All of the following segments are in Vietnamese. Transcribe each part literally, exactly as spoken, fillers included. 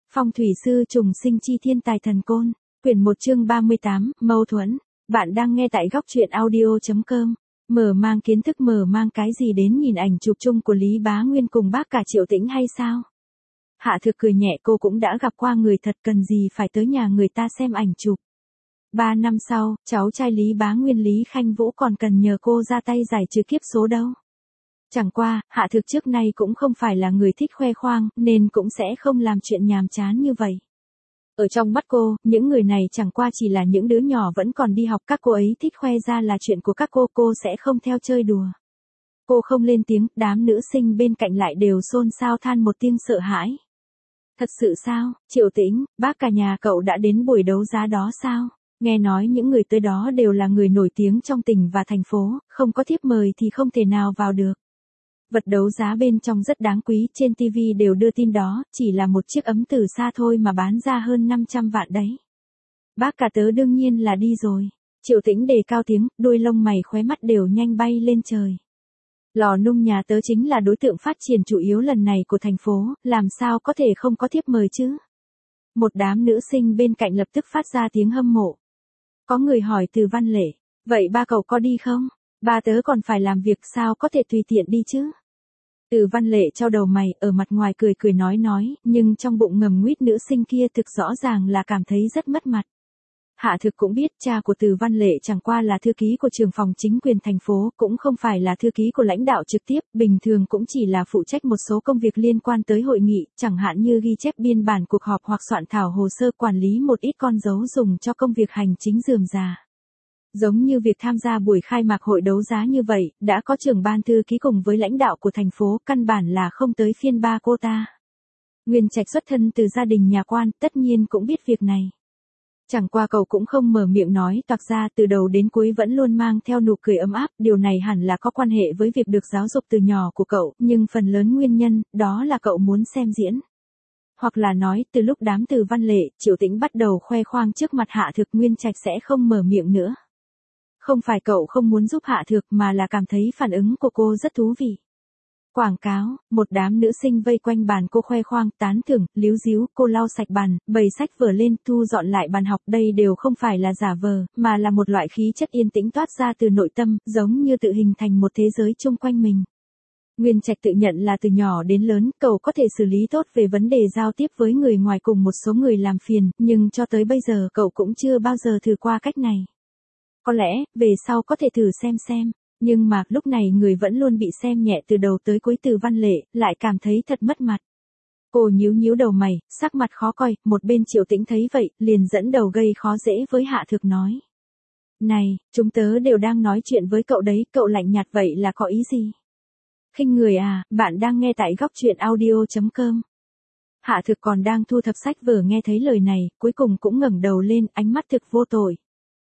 Phong thủy sư trùng sinh chi thiên tài thần côn, quyển một chương ba mươi tám, mâu thuẫn. Bạn đang nghe tại góc truyện audio chấm com. Mở mang kiến thức mở mang cái gì đến nhìn ảnh chụp chung của Lý Bá Nguyên cùng bác cả Triệu Tĩnh hay sao? Hạ Thực cười nhẹ, cô cũng đã gặp qua người thật, cần gì phải tới nhà người ta xem ảnh chụp. Ba năm sau, cháu trai Lý Bá Nguyên Lý Khanh Vũ còn cần nhờ cô ra tay giải trừ kiếp số đâu. Chẳng qua, Hạ Thực trước nay cũng không phải là người thích khoe khoang, nên cũng sẽ không làm chuyện nhàm chán như vậy. Ở trong mắt cô, những người này chẳng qua chỉ là những đứa nhỏ vẫn còn đi học, các cô ấy thích khoe ra là chuyện của các cô, cô sẽ không theo chơi đùa. Cô không lên tiếng, đám nữ sinh bên cạnh lại đều xôn xao than một tiếng sợ hãi. Thật sự sao, Triệu Tĩnh, bác cả nhà cậu đã đến buổi đấu giá đó sao? Nghe nói những người tới đó đều là người nổi tiếng trong tỉnh và thành phố, không có thiếp mời thì không thể nào vào được. Vật đấu giá bên trong rất đáng quý, trên ti vi đều đưa tin đó, chỉ là một chiếc ấm từ xa thôi mà bán ra hơn năm trăm vạn đấy. Bác cả tớ đương nhiên là đi rồi. Triệu Tĩnh đề cao tiếng, đuôi lông mày khóe mắt đều nhanh bay lên trời. Lò nung nhà tớ chính là đối tượng phát triển chủ yếu lần này của thành phố, làm sao có thể không có thiếp mời chứ? Một đám nữ sinh bên cạnh lập tức phát ra tiếng hâm mộ. Có người hỏi Từ Văn Lệ, vậy ba cậu có đi không? Ba tớ còn phải làm việc, sao có thể tùy tiện đi chứ? Từ Văn Lệ chau đầu mày, ở mặt ngoài cười cười nói nói, nhưng trong bụng ngầm nguyết nữ sinh kia thực rõ ràng là cảm thấy rất mất mặt. Hạ Thực cũng biết cha của Từ Văn Lệ chẳng qua là thư ký của trưởng phòng chính quyền thành phố, cũng không phải là thư ký của lãnh đạo trực tiếp, bình thường cũng chỉ là phụ trách một số công việc liên quan tới hội nghị, chẳng hạn như ghi chép biên bản cuộc họp hoặc soạn thảo hồ sơ, quản lý một ít con dấu dùng cho công việc hành chính rườm rà. Giống như việc tham gia buổi khai mạc hội đấu giá như vậy, đã có trưởng ban thư ký cùng với lãnh đạo của thành phố, căn bản là không tới phiên ba cô ta. Nguyên Trạch xuất thân từ gia đình nhà quan, tất nhiên cũng biết việc này. Chẳng qua cậu cũng không mở miệng nói toạc ra, từ đầu đến cuối vẫn luôn mang theo nụ cười ấm áp, điều này hẳn là có quan hệ với việc được giáo dục từ nhỏ của cậu, nhưng phần lớn nguyên nhân, đó là cậu muốn xem diễn. Hoặc là nói, từ lúc đám Từ Văn Lệ, Triệu Tĩnh bắt đầu khoe khoang trước mặt Hạ Thực, Nguyên Trạch sẽ không mở miệng nữa. Không phải cậu không muốn giúp Hạ Thực mà là cảm thấy phản ứng của cô rất thú vị. Quảng cáo, một đám nữ sinh vây quanh bàn cô khoe khoang, tán thưởng, líu díu, cô lau sạch bàn, bày sách vở lên, thu dọn lại bàn học, đây đều không phải là giả vờ, mà là một loại khí chất yên tĩnh toát ra từ nội tâm, giống như tự hình thành một thế giới chung quanh mình. Nguyên Trạch tự nhận là từ nhỏ đến lớn, cậu có thể xử lý tốt về vấn đề giao tiếp với người ngoài cùng một số người làm phiền, nhưng cho tới bây giờ cậu cũng chưa bao giờ thử qua cách này. Có lẽ, về sau có thể thử xem xem. Nhưng mà, lúc này người vẫn luôn bị xem nhẹ từ đầu tới cuối Từ Văn Lệ, lại cảm thấy thật mất mặt. Cô nhíu nhíu đầu mày, sắc mặt khó coi, một bên Triệu Tĩnh thấy vậy, liền dẫn đầu gây khó dễ với Hạ Thực nói. Này, chúng tớ đều đang nói chuyện với cậu đấy, cậu lạnh nhạt vậy là có ý gì? Khinh người à, bạn đang nghe tại góc truyện audio chấm com. Hạ Thực còn đang thu thập sách vở nghe thấy lời này, cuối cùng cũng ngẩng đầu lên, ánh mắt thực vô tội.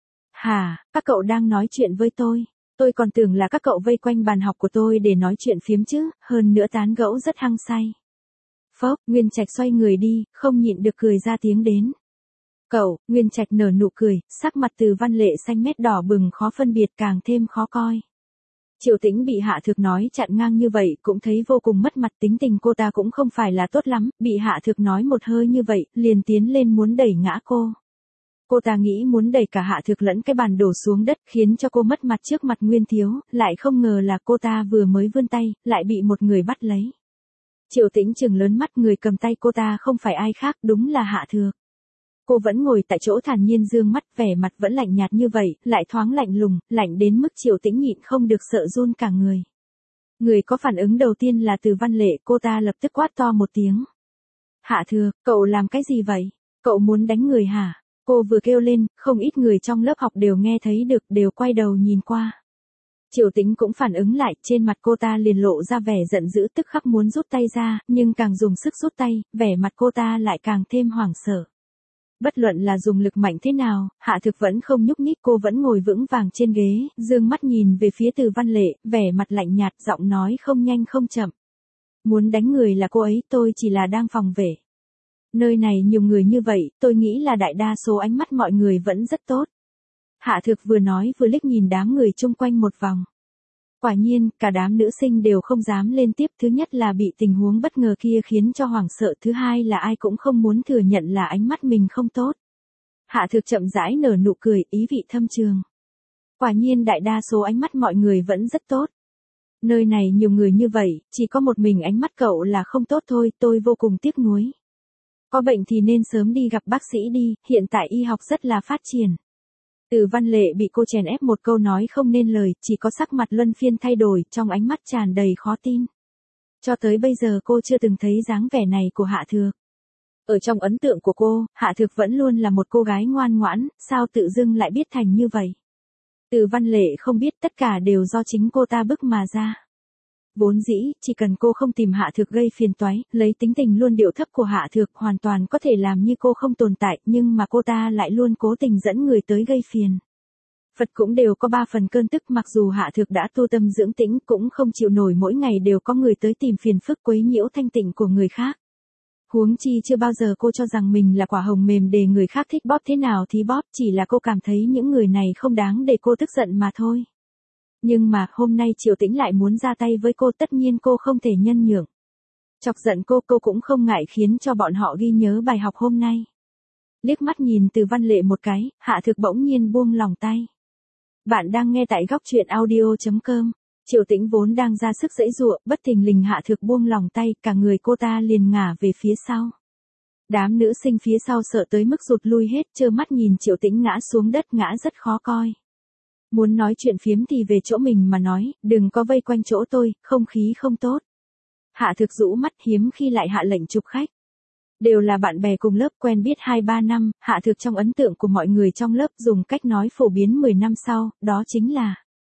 Hả, các cậu đang nói chuyện với tôi? Tôi còn tưởng là các cậu vây quanh bàn học của tôi để nói chuyện phiếm chứ, hơn nữa tán gẫu rất hăng say. Phốc, Nguyên Trạch xoay người đi, không nhịn được cười ra tiếng đến. Cậu, Nguyên Trạch nở nụ cười, sắc mặt Từ Văn Lệ xanh mét đỏ bừng khó phân biệt, càng thêm khó coi. Triệu Tĩnh bị Hạ Thực nói chặn ngang như vậy, cũng thấy vô cùng mất mặt, tính tình cô ta cũng không phải là tốt lắm, bị Hạ Thực nói một hơi như vậy, liền tiến lên muốn đẩy ngã cô. Cô ta nghĩ muốn đẩy cả Hạ Thực lẫn cái bàn đổ xuống đất, khiến cho cô mất mặt trước mặt Nguyên Thiếu, lại không ngờ là cô ta vừa mới vươn tay, lại bị một người bắt lấy. Triệu Tĩnh trừng lớn mắt, người cầm tay cô ta không phải ai khác, đúng là Hạ Thực. Cô vẫn ngồi tại chỗ thản nhiên dương mắt, vẻ mặt vẫn lạnh nhạt như vậy, lại thoáng lạnh lùng, lạnh đến mức Triệu Tĩnh nhịn không được sợ run cả người. Người có phản ứng đầu tiên là Từ Văn Lệ, cô ta lập tức quát to một tiếng. Hạ Thực, cậu làm cái gì vậy? Cậu muốn đánh người hả? Cô vừa kêu lên, không ít người trong lớp học đều nghe thấy được, đều quay đầu nhìn qua. Triệu Tĩnh cũng phản ứng lại, trên mặt cô ta liền lộ ra vẻ giận dữ, tức khắc muốn rút tay ra, nhưng càng dùng sức rút tay, vẻ mặt cô ta lại càng thêm hoảng sợ. Bất luận là dùng lực mạnh thế nào, Hạ Thực vẫn không nhúc nhích, cô vẫn ngồi vững vàng trên ghế, dương mắt nhìn về phía Từ Văn Lệ, vẻ mặt lạnh nhạt, giọng nói không nhanh không chậm. Muốn đánh người là cô ấy, tôi chỉ là đang phòng vệ. Nơi này nhiều người như vậy, tôi nghĩ là đại đa số ánh mắt mọi người vẫn rất tốt. Hạ Thực vừa nói vừa liếc nhìn đám người chung quanh một vòng. Quả nhiên, cả đám nữ sinh đều không dám lên tiếp, thứ nhất là bị tình huống bất ngờ kia khiến cho hoảng sợ, thứ hai là ai cũng không muốn thừa nhận là ánh mắt mình không tốt. Hạ Thực chậm rãi nở nụ cười, ý vị thâm trường. Quả nhiên đại đa số ánh mắt mọi người vẫn rất tốt. Nơi này nhiều người như vậy, chỉ có một mình ánh mắt cậu là không tốt thôi, tôi vô cùng tiếc nuối. Có bệnh thì nên sớm đi gặp bác sĩ đi, hiện tại y học rất là phát triển. Từ Văn Lệ bị cô chèn ép một câu nói không nên lời, chỉ có sắc mặt luân phiên thay đổi, trong ánh mắt tràn đầy khó tin. Cho tới bây giờ cô chưa từng thấy dáng vẻ này của Hạ Thược. Ở trong ấn tượng của cô, Hạ Thược vẫn luôn là một cô gái ngoan ngoãn, sao tự dưng lại biết thành như vậy. Từ Văn Lệ không biết tất cả đều do chính cô ta bức mà ra. Vốn dĩ, chỉ cần cô không tìm Hạ Thược gây phiền toái, lấy tính tình luôn điệu thấp của Hạ Thược hoàn toàn có thể làm như cô không tồn tại, nhưng mà cô ta lại luôn cố tình dẫn người tới gây phiền. Phật cũng đều có ba phần cơn tức, mặc dù Hạ Thược đã tu tâm dưỡng tĩnh cũng không chịu nổi mỗi ngày đều có người tới tìm phiền phức quấy nhiễu thanh tịnh của người khác. Huống chi chưa bao giờ cô cho rằng mình là quả hồng mềm để người khác thích bóp thế nào thì bóp, chỉ là cô cảm thấy những người này không đáng để cô tức giận mà thôi. Nhưng mà hôm nay Triệu Tĩnh lại muốn ra tay với cô, tất nhiên cô không thể nhân nhượng. Chọc giận cô, cô cũng không ngại khiến cho bọn họ ghi nhớ bài học hôm nay. Liếc mắt nhìn Từ Văn Lệ một cái, Hạ Thực bỗng nhiên buông lòng tay. Bạn đang nghe tại góc truyện audio chấm com. Triệu Tĩnh vốn đang ra sức giãy giụa, bất thình lình Hạ Thực buông lòng tay, cả người cô ta liền ngả về phía sau. Đám nữ sinh phía sau sợ tới mức rụt lui hết, trơ mắt nhìn Triệu Tĩnh ngã xuống đất, ngã rất khó coi. Muốn nói chuyện phiếm thì về chỗ mình mà nói, đừng có vây quanh chỗ tôi, không khí không tốt. Hạ Thực rũ mắt, hiếm khi lại hạ lệnh chụp khách. Đều là bạn bè cùng lớp quen biết hai ba năm, Hạ Thực trong ấn tượng của mọi người trong lớp dùng cách nói phổ biến mười năm sau, đó chính là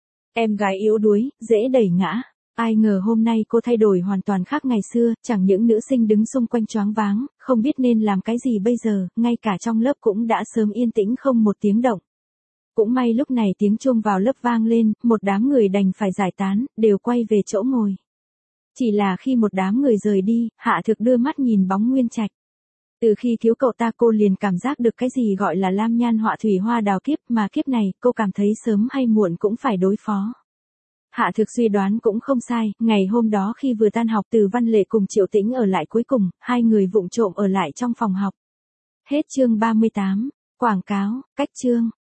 em gái yếu đuối, dễ đẩy ngã. Ai ngờ hôm nay cô thay đổi hoàn toàn khác ngày xưa, chẳng những nữ sinh đứng xung quanh choáng váng, không biết nên làm cái gì bây giờ, ngay cả trong lớp cũng đã sớm yên tĩnh không một tiếng động. Cũng may lúc này tiếng chuông vào lớp vang lên, một đám người đành phải giải tán, đều quay về chỗ ngồi. Chỉ là khi một đám người rời đi, Hạ Thực đưa mắt nhìn bóng Nguyên Trạch. Từ khi cứu cậu ta cô liền cảm giác được cái gì gọi là lam nhan họa thủy hoa đào kiếp, mà kiếp này cô cảm thấy sớm hay muộn cũng phải đối phó. Hạ Thực suy đoán cũng không sai, ngày hôm đó khi vừa tan học Từ Văn Lệ cùng Triệu Tĩnh ở lại cuối cùng, hai người vụng trộm ở lại trong phòng học. Hết chương ba mươi tám, quảng cáo, cách chương.